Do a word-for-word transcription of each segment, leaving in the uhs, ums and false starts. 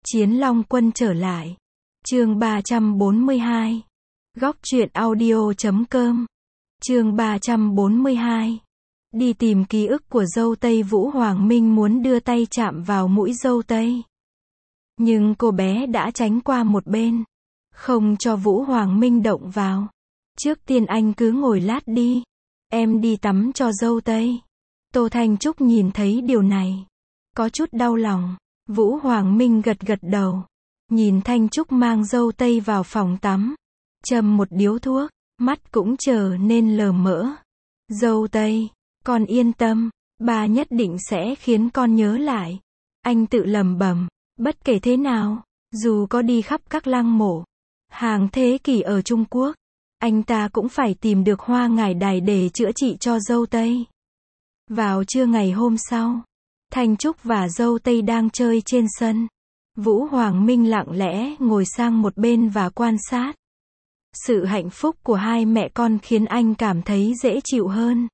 Chiến Long Quân trở lại. Chương ba trăm bốn mươi hai. Góc truyện audio chấm com. Chương ba trăm bốn mươi hai. Đi tìm ký ức của dâu tây. Vũ Hoàng Minh muốn đưa tay chạm vào mũi dâu tây. Nhưng cô bé đã tránh qua một bên. Không cho Vũ Hoàng Minh động vào. Trước tiên anh cứ ngồi lát đi. Em đi tắm cho dâu tây. Tô Thanh Trúc nhìn thấy điều này. Có chút đau lòng. Vũ Hoàng Minh gật gật đầu. Nhìn Thanh Trúc mang dâu tây vào phòng tắm. Châm một điếu thuốc. Mắt cũng trở nên lờ mỡ. Dâu tây, con yên tâm. Ba nhất định sẽ khiến con nhớ lại. Anh tự lẩm bẩm. Bất kể thế nào, dù có đi khắp các lăng mộ, hàng thế kỷ ở Trung Quốc, anh ta cũng phải tìm được hoa ngải đài để chữa trị cho dâu tây. Vào trưa ngày hôm sau, Thanh Trúc và dâu tây đang chơi trên sân. Vũ Hoàng Minh lặng lẽ ngồi sang một bên và quan sát. Sự hạnh phúc của hai mẹ con khiến anh cảm thấy dễ chịu hơn.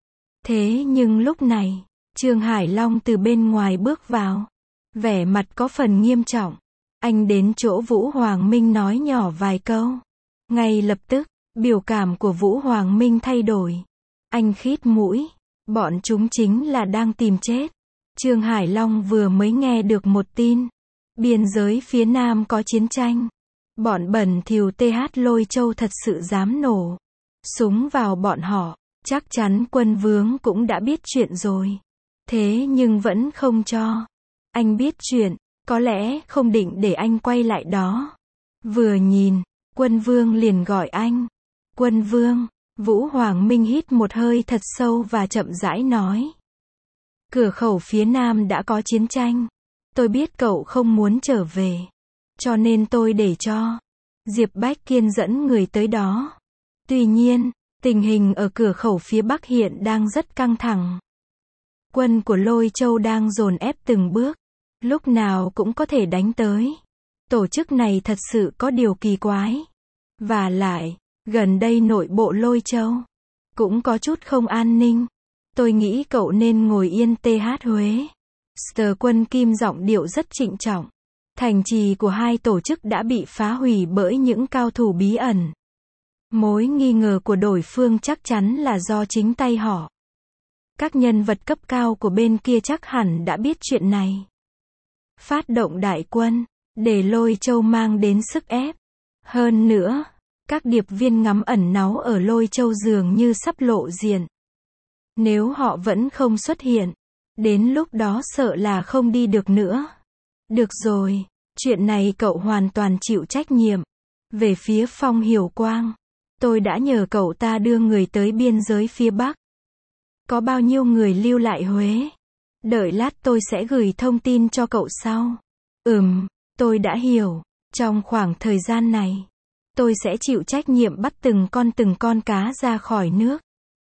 Thế nhưng lúc này, Trương Hải Long từ bên ngoài bước vào. Vẻ mặt có phần nghiêm trọng. Anh đến chỗ Vũ Hoàng Minh nói nhỏ vài câu. Ngay lập tức, biểu cảm của Vũ Hoàng Minh thay đổi. Anh khít mũi. Bọn chúng chính là đang tìm chết. Trương Hải Long vừa mới nghe được một tin. Biên giới phía Nam có chiến tranh. Bọn bẩn thỉu tê hát Lôi Châu thật sự dám nổ súng vào bọn họ. Chắc chắn Quân Vương cũng đã biết chuyện rồi. Thế nhưng vẫn không cho. Anh biết chuyện, có lẽ không định để anh quay lại đó. Vừa nhìn, Quân Vương liền gọi anh. Quân Vương. Vũ Hoàng Minh hít một hơi thật sâu và chậm rãi nói. Cửa khẩu phía Nam đã có chiến tranh. Tôi biết cậu không muốn trở về. Cho nên tôi để cho Diệp Bách Kiên dẫn người tới đó. Tuy nhiên, tình hình ở cửa khẩu phía Bắc hiện đang rất căng thẳng. Quân của Lôi Châu đang dồn ép từng bước. Lúc nào cũng có thể đánh tới. Tổ chức này thật sự có điều kỳ quái. Và lại, gần đây nội bộ Lôi Châu cũng có chút không an ninh. Tôi nghĩ cậu nên ngồi yên tê hát Huế. Sở Quân Kim giọng điệu rất trịnh trọng. Thành trì của hai tổ chức đã bị phá hủy bởi những cao thủ bí ẩn. Mối nghi ngờ của đối phương chắc chắn là do chính tay họ. Các nhân vật cấp cao của bên kia chắc hẳn đã biết chuyện này. Phát động đại quân, để Lôi Châu mang đến sức ép. Hơn nữa, các điệp viên ngắm ẩn náu ở Lôi Châu dường như sắp lộ diện. Nếu họ vẫn không xuất hiện, đến lúc đó sợ là không đi được nữa. Được rồi, chuyện này cậu hoàn toàn chịu trách nhiệm. Về phía Phong Hiểu Quang, tôi đã nhờ cậu ta đưa người tới biên giới phía Bắc. Có bao nhiêu người lưu lại Huế? Đợi lát tôi sẽ gửi thông tin cho cậu sau. Ừm, tôi đã hiểu. Trong khoảng thời gian này, tôi sẽ chịu trách nhiệm bắt từng con từng con cá ra khỏi nước.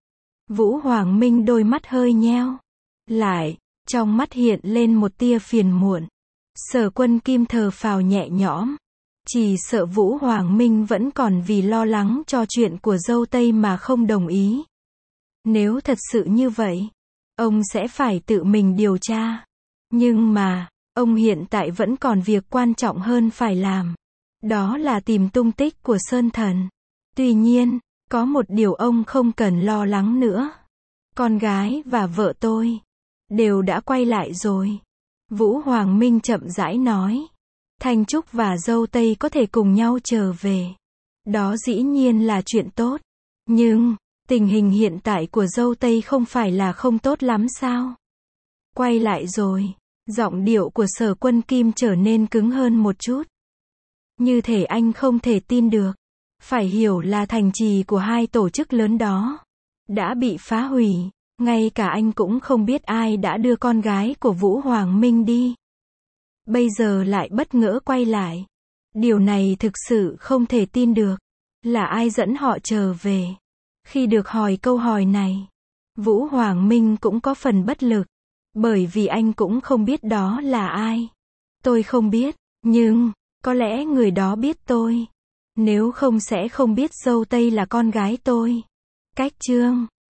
Vũ Hoàng Minh đôi mắt hơi nheo lại, trong mắt hiện lên một tia phiền muộn. Sở Quân Kim thở phào nhẹ nhõm. Chỉ sợ Vũ Hoàng Minh vẫn còn vì lo lắng cho chuyện của dâu tây mà không đồng ý. Nếu thật sự như vậy, ông sẽ phải tự mình điều tra. Nhưng mà, ông hiện tại vẫn còn việc quan trọng hơn phải làm. Đó là tìm tung tích của Sơn Thần. Tuy nhiên, có một điều ông không cần lo lắng nữa. Con gái và vợ tôi đều đã quay lại rồi. Vũ Hoàng Minh chậm rãi nói. Thanh Trúc và dâu tây có thể cùng nhau trở về. Đó dĩ nhiên là chuyện tốt. Nhưng, tình hình hiện tại của dâu tây không phải là không tốt lắm sao? Quay lại rồi. Giọng điệu của Sở Quân Kim trở nên cứng hơn một chút. Như thể anh không thể tin được. Phải hiểu là thành trì của hai tổ chức lớn đó đã bị phá hủy. Ngay cả anh cũng không biết ai đã đưa con gái của Vũ Hoàng Minh đi. Bây giờ lại bất ngờ quay lại. Điều này thực sự không thể tin được. Là ai dẫn họ trở về? Khi được hỏi câu hỏi này, Vũ Hoàng Minh cũng có phần bất lực. Bởi vì anh cũng không biết đó là ai. Tôi không biết, nhưng, có lẽ người đó biết tôi. Nếu không sẽ không biết dâu tây là con gái tôi. Cách chương